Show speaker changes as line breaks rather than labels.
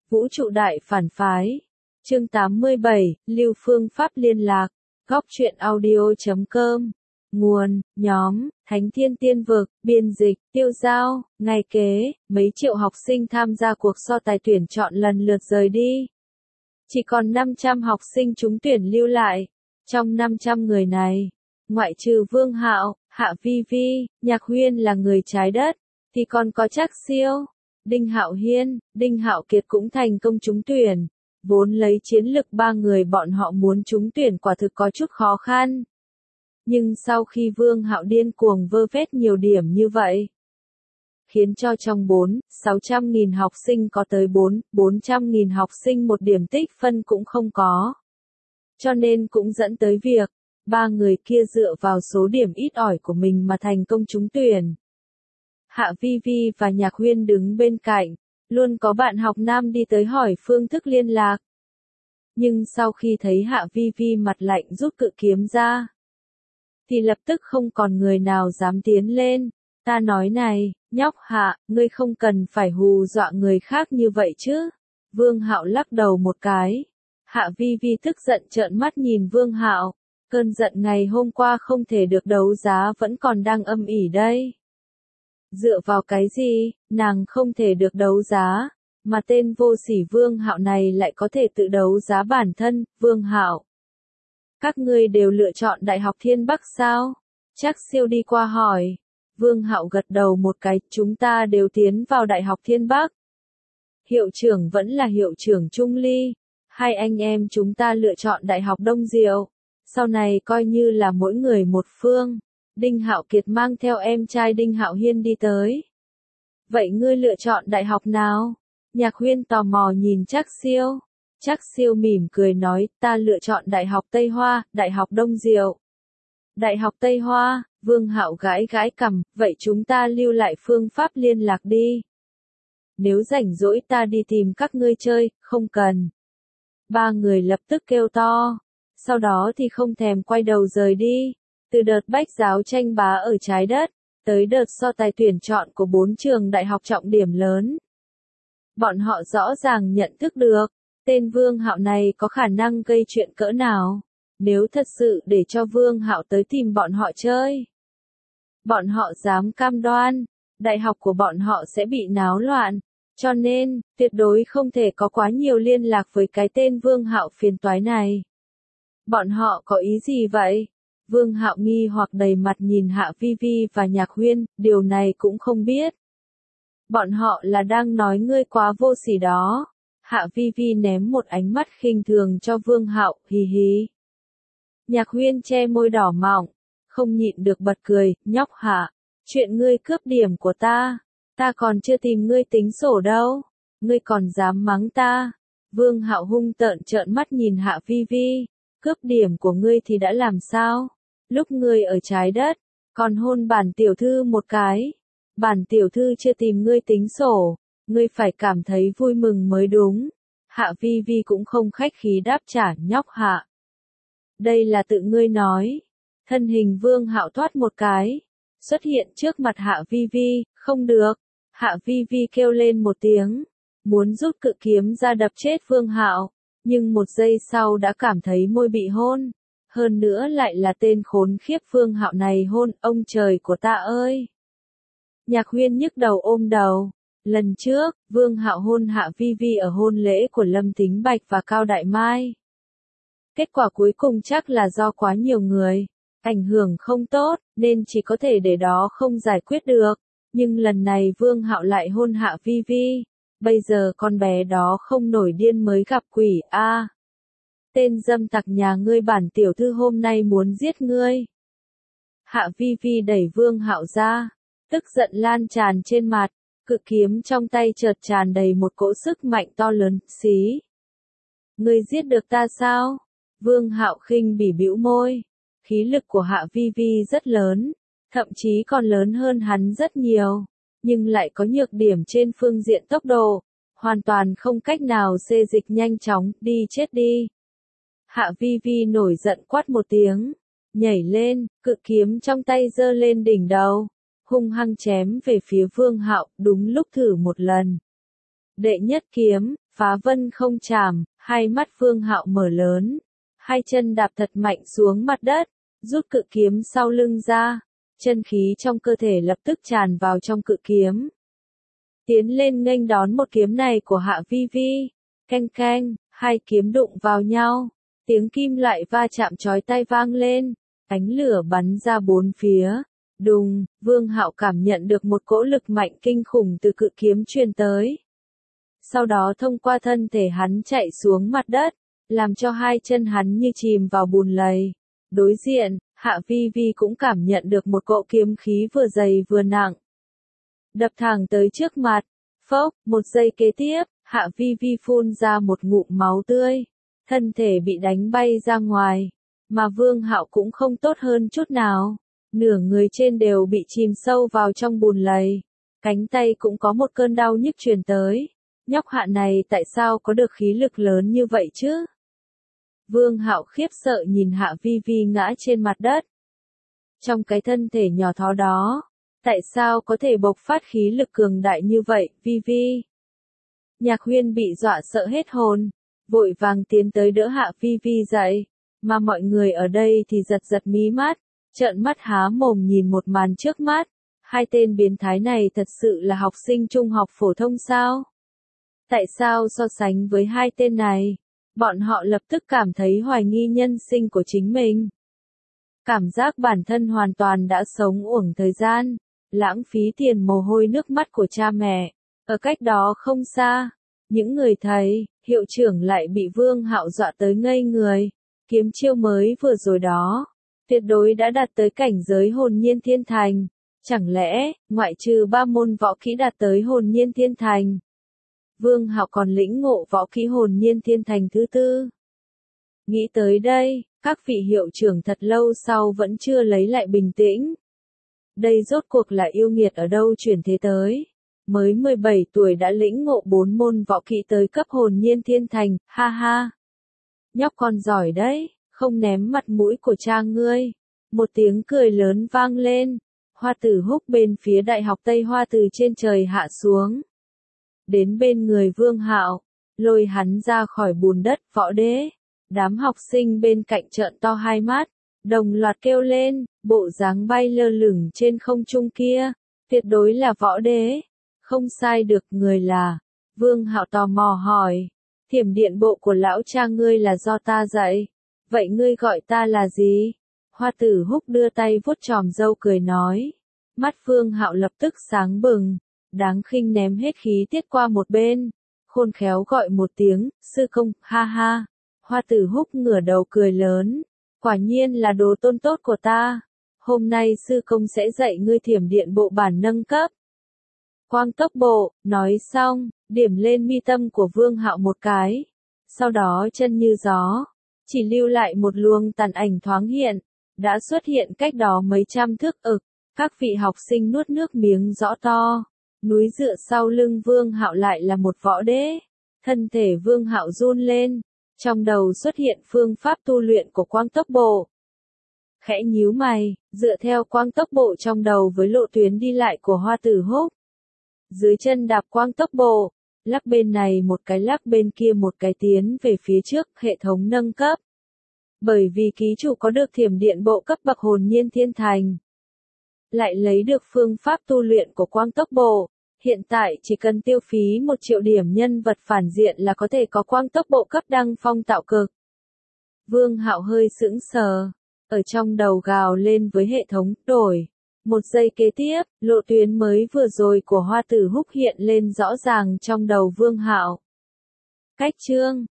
Vũ trụ đại phản phái. Chương 87, lưu phương pháp liên lạc. Góc truyện audio.com. Nguồn, nhóm, Thánh Thiên Tiên Vực, biên dịch, Tiêu Giao. Ngày kế, mấy triệu học sinh tham gia cuộc so tài tuyển chọn lần lượt rời đi. Chỉ còn 500 học sinh trúng tuyển lưu lại. Trong 500 người này, ngoại trừ Vương Hạo, Hạ Vi Vi, Nhạc Huyên là người trái đất, thì còn có Trác Siêu, Đinh Hạo Hiên, Đinh Hạo Kiệt cũng thành công trúng tuyển. Vốn lấy chiến lực ba người bọn họ muốn trúng tuyển quả thực có chút khó khăn. Nhưng sau khi Vương Hạo điên cuồng vơ vét nhiều điểm như vậy, khiến cho trong 600.000 học sinh có tới 400.000 học sinh một điểm tích phân cũng không có. Cho nên cũng dẫn tới việc, ba người kia dựa vào số điểm ít ỏi của mình mà thành công trúng tuyển. Hạ Vi Vi và Nhạc Huyên đứng bên cạnh, luôn có bạn học nam đi tới hỏi phương thức liên lạc. Nhưng sau khi thấy Hạ Vi Vi mặt lạnh rút cự kiếm ra, thì lập tức không còn người nào dám tiến lên. Ta nói này, nhóc Hạ, ngươi không cần phải hù dọa người khác như vậy chứ. Vương Hạo lắc đầu một cái. Hạ Vi Vi tức giận trợn mắt nhìn Vương Hạo. Cơn giận ngày hôm qua không thể được đấu giá vẫn còn đang âm ỉ đây. Dựa vào cái gì, nàng không thể được đấu giá, mà tên vô sỉ Vương Hạo này lại có thể tự đấu giá bản thân. Vương Hạo, các ngươi đều lựa chọn Đại học Thiên Bắc sao? Trác Siêu đi qua hỏi. Vương Hạo gật đầu một cái, chúng ta đều tiến vào Đại học Thiên Bắc. Hiệu trưởng vẫn là hiệu trưởng Trung Ly, hai anh em chúng ta lựa chọn Đại học Đông Diệu, sau này coi như là mỗi người một phương. Đinh Hạo Kiệt mang theo em trai Đinh Hạo Hiên đi tới. Vậy ngươi lựa chọn đại học nào? Nhạc Huyên tò mò nhìn Trác Siêu. Trác Siêu mỉm cười nói, ta lựa chọn Đại học Tây Hoa, Đại học Đông Diệu. Đại học Tây Hoa, Vương Hạo gãi gãi cằm, vậy chúng ta lưu lại phương pháp liên lạc đi. Nếu rảnh rỗi ta đi tìm các ngươi chơi, không cần. Ba người lập tức kêu to. Sau đó thì không thèm quay đầu rời đi. Từ đợt bách giáo tranh bá ở trái đất, tới đợt so tài tuyển chọn của 4 trường đại học trọng điểm lớn. Bọn họ rõ ràng nhận thức được, tên Vương Hạo này có khả năng gây chuyện cỡ nào. Nếu thật sự để cho Vương Hạo tới tìm bọn họ chơi, bọn họ dám cam đoan, đại học của bọn họ sẽ bị náo loạn. Cho nên, tuyệt đối không thể có quá nhiều liên lạc với cái tên Vương Hạo phiền toái này. Bọn họ có ý gì vậy? Vương Hạo nghi hoặc đầy mặt nhìn Hạ Vi Vi và Nhạc Huyên, điều này cũng không biết. Bọn họ là đang nói ngươi quá vô sỉ đó. Hạ Vi Vi ném một ánh mắt khinh thường cho Vương Hạo, hì hì. Nhạc Huyên che môi đỏ mọng, không nhịn được bật cười, nhóc Hạ, chuyện ngươi cướp điểm của ta còn chưa tìm ngươi tính sổ đâu, ngươi còn dám mắng ta. Vương Hạo hung tợn trợn mắt nhìn Hạ Vi Vi, cướp điểm của ngươi thì đã làm sao? Lúc ngươi ở trái đất, còn hôn bản tiểu thư một cái. Bản tiểu thư chưa tìm ngươi tính sổ, ngươi phải cảm thấy vui mừng mới đúng. Hạ Vi Vi cũng không khách khí đáp trả, nhóc Hạ. Đây là tự ngươi nói. Thân hình Vương Hạo thoát một cái, xuất hiện trước mặt Hạ Vi Vi, không được. Hạ Vi Vi kêu lên một tiếng, muốn rút cự kiếm ra đập chết Vương Hạo, nhưng một giây sau đã cảm thấy môi bị hôn. Hơn nữa lại là tên khốn khiếp Vương Hạo này hôn, ông trời của ta ơi. Nhạc Huyên nhức đầu ôm đầu. Lần trước, Vương Hạo hôn Hạ Vi Vi ở hôn lễ của Lâm Tính Bạch và Cao Đại Mai. Kết quả cuối cùng chắc là do quá nhiều người, ảnh hưởng không tốt, nên chỉ có thể để đó không giải quyết được. Nhưng lần này Vương Hạo lại hôn Hạ Vi Vi. Bây giờ con bé đó không nổi điên mới gặp quỷ a. Tên dâm tặc nhà ngươi, bản tiểu thư hôm nay muốn giết ngươi. Hạ Vi Vi đẩy Vương Hạo ra, tức giận lan tràn trên mặt, cự kiếm trong tay chợt tràn đầy một cỗ sức mạnh to lớn, xí. Ngươi giết được ta sao? Vương Hạo khinh bỉ bĩu môi, khí lực của Hạ Vi Vi rất lớn, thậm chí còn lớn hơn hắn rất nhiều, nhưng lại có nhược điểm trên phương diện tốc độ, hoàn toàn không cách nào xê dịch nhanh chóng, đi chết đi. Hạ Vi Vi nổi giận quát một tiếng, nhảy lên, cự kiếm trong tay giơ lên đỉnh đầu, hung hăng chém về phía Vương Hạo, đúng lúc thử một lần. Đệ nhất kiếm, phá vân không chạm, hai mắt Vương Hạo mở lớn, hai chân đạp thật mạnh xuống mặt đất, rút cự kiếm sau lưng ra, chân khí trong cơ thể lập tức tràn vào trong cự kiếm. Tiến lên nghênh đón một kiếm này của Hạ Vi Vi, canh canh, hai kiếm đụng vào nhau, tiếng kim loại va chạm chói tai vang lên, ánh lửa bắn ra bốn phía. Đùng, Vương Hạo cảm nhận được một cỗ lực mạnh kinh khủng từ cự kiếm truyền tới. Sau đó thông qua thân thể hắn chạy xuống mặt đất, làm cho hai chân hắn như chìm vào bùn lầy. Đối diện, Hạ Vi Vi cũng cảm nhận được một cỗ kiếm khí vừa dày vừa nặng. Đập thẳng tới trước mặt, phốc, một giây kế tiếp, Hạ Vi Vi phun ra một ngụm máu tươi, thân thể bị đánh bay ra ngoài, mà Vương Hạo cũng không tốt hơn chút nào. Nửa người trên đều bị chìm sâu vào trong bùn lầy, cánh tay cũng có một cơn đau nhức truyền tới. Nhóc Hạ này tại sao có được khí lực lớn như vậy chứ? Vương Hạo khiếp sợ nhìn Hạ Vi Vi ngã trên mặt đất. Trong cái thân thể nhỏ thó đó, tại sao có thể bộc phát khí lực cường đại như vậy, Vi Vi? Nhạc Huyên bị dọa sợ hết hồn, vội vàng tiến tới đỡ Hạ Vi Vi dậy, mà mọi người ở đây thì giật giật mí mắt, trợn mắt há mồm nhìn một màn trước mắt. Hai tên biến thái này thật sự là học sinh trung học phổ thông sao? Tại sao so sánh với hai tên này, bọn họ lập tức cảm thấy hoài nghi nhân sinh của chính mình. Cảm giác bản thân hoàn toàn đã sống uổng thời gian, lãng phí tiền mồ hôi nước mắt của cha mẹ. Ở cách đó không xa, những người thầy, hiệu trưởng lại bị Vương Hạo dọa tới ngây người. Kiếm chiêu mới vừa rồi đó, tuyệt đối đã đạt tới cảnh giới hồn nhiên thiên thành. Chẳng lẽ, ngoại trừ 3 môn võ kỹ đạt tới hồn nhiên thiên thành, Vương Hạo còn lĩnh ngộ võ kỹ hồn nhiên thiên thành thứ tư? Nghĩ tới đây, các vị hiệu trưởng thật lâu sau vẫn chưa lấy lại bình tĩnh. Đây rốt cuộc là yêu nghiệt ở đâu chuyển thế tới? Mới 17 tuổi đã lĩnh ngộ 4 môn võ kỹ tới cấp hồn nhiên thiên thành, ha ha. Nhóc con giỏi đấy, không ném mặt mũi của cha ngươi. Một tiếng cười lớn vang lên. Hoa Tử Húc bên phía Đại học Tây Hoa từ trên trời hạ xuống. Đến bên người Vương Hạo, lôi hắn ra khỏi bùn đất, võ đế. Đám học sinh bên cạnh trợn to hai mắt, đồng loạt kêu lên, bộ dáng bay lơ lửng trên không trung kia, tuyệt đối là võ đế. Không sai được, người là. Vương Hạo tò mò hỏi, Thiểm điện bộ của lão cha ngươi là do ta dạy, vậy ngươi gọi ta là gì? Hoa Tử Húc đưa tay vuốt chòm râu cười nói. Mắt Vương Hạo lập tức sáng bừng, đáng khinh ném hết khí tiết qua một bên, khôn khéo gọi một tiếng, sư công, ha ha. Hoa Tử Húc ngửa đầu cười lớn, quả nhiên là đồ tôn tốt của ta. Hôm nay sư công sẽ dạy ngươi thiểm điện bộ bản nâng cấp. Quang tốc bộ, nói xong, điểm lên mi tâm của Vương Hạo một cái. Sau đó chân như gió, chỉ lưu lại một luồng tàn ảnh thoáng hiện, đã xuất hiện cách đó mấy trăm thước ực. Các vị học sinh nuốt nước miếng rõ to. Núi dựa sau lưng Vương Hạo lại là một võ đế. Thân thể Vương Hạo run lên, trong đầu xuất hiện phương pháp tu luyện của quang tốc bộ. Khẽ nhíu mày, dựa theo quang tốc bộ trong đầu với lộ tuyến đi lại của Hoa Tử Húc. Dưới chân đạp quang tốc bộ, lắc bên này một cái lắc bên kia một cái tiến về phía trước, hệ thống nâng cấp. Bởi vì ký chủ có được thiểm điện bộ cấp bậc hồn nhiên thiên thành, lại lấy được phương pháp tu luyện của quang tốc bộ, hiện tại chỉ cần tiêu phí 1 triệu điểm nhân vật phản diện là có thể có quang tốc bộ cấp đăng phong tạo cực. Vương Hạo hơi sững sờ, ở trong đầu gào lên với hệ thống, đổi. Một giây kế tiếp, lộ tuyến mới vừa rồi của Hoa Tử Húc hiện lên rõ ràng trong đầu Vương Hạo. Cách chương